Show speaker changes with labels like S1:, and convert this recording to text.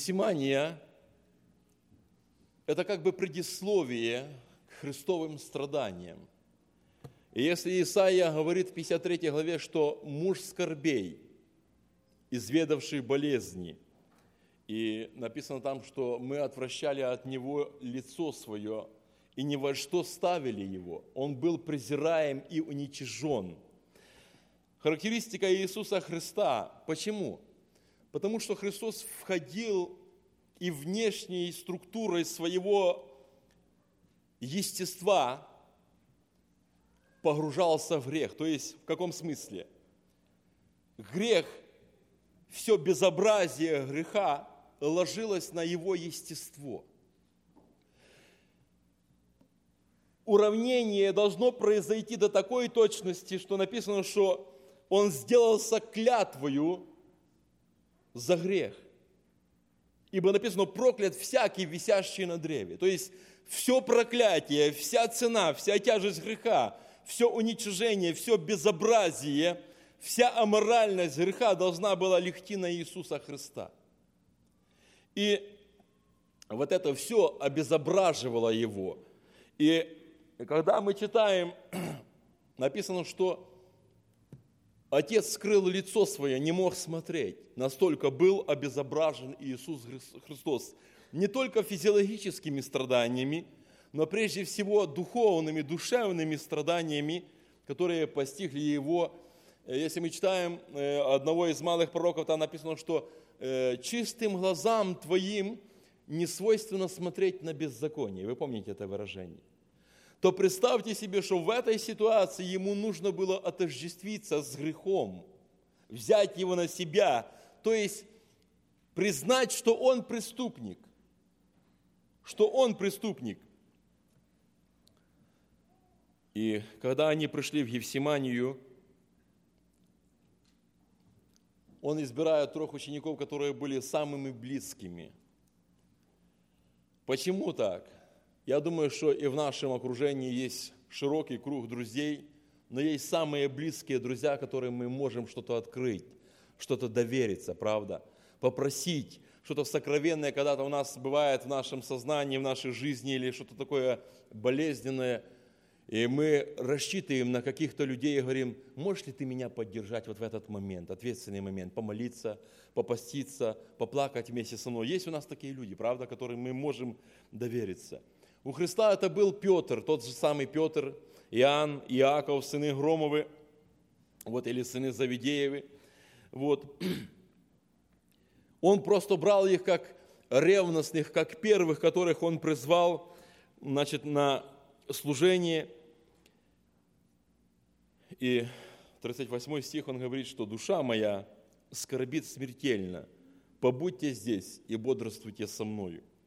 S1: Гефсимания – это как бы предисловие к Христовым страданиям. И если Исаия говорит в 53 главе, что муж скорбей, изведавший болезни, и написано там, что мы отвращали от него лицо свое, и ни во что ставили его. Он был презираем и уничижен. Характеристика Иисуса Христа. Почему? Потому что Христос входил и внешней структурой своего естества погружался в грех. То есть, в каком смысле? Грех, все безобразие греха ложилось на его естество. Уравнение должно произойти до такой точности, что написано, что он сделался клятвою за грех. Ибо написано, проклят всякий, висящий на древе. То есть, все проклятие, вся цена, вся тяжесть греха, все уничижение, все безобразие, вся аморальность греха должна была легти на Иисуса Христа. И вот это все обезображивало его. И когда мы читаем, написано, что Отец скрыл лицо свое, не мог смотреть. Настолько был обезображен Иисус Христос. Не только физиологическими страданиями, но прежде всего духовными, душевными страданиями, которые постигли Его. Если мы читаем одного из малых пророков, там написано, что чистым глазам твоим не свойственно смотреть на беззаконие. Вы помните это выражение? То представьте себе, что в этой ситуации ему нужно было отождествиться с грехом, взять его на себя, то есть признать, что он преступник, И когда они пришли в Гефсиманию, он избирает 3 учеников, которые были самыми близкими. Почему так? Я думаю, что и в нашем окружении есть широкий круг друзей, но есть самые близкие друзья, которым мы можем что-то открыть, что-то довериться, правда? Попросить, что-то сокровенное когда-то у нас бывает в нашем сознании, в нашей жизни, или что-то такое болезненное, и мы рассчитываем на каких-то людей и говорим, можешь ли ты меня поддержать вот в этот момент, ответственный момент, помолиться, попаститься, поплакать вместе со мной. Есть у нас такие люди, правда, которым мы можем довериться. У Христа это был Петр, тот же самый Петр, Иоанн, Иаков, сыны Громовы, или сыны Завидеевы. Он просто брал их как ревностных, как первых, которых он призвал, на служение. И 38 стих он говорит, что душа моя скорбит смертельно, побудьте здесь и бодрствуйте со мною.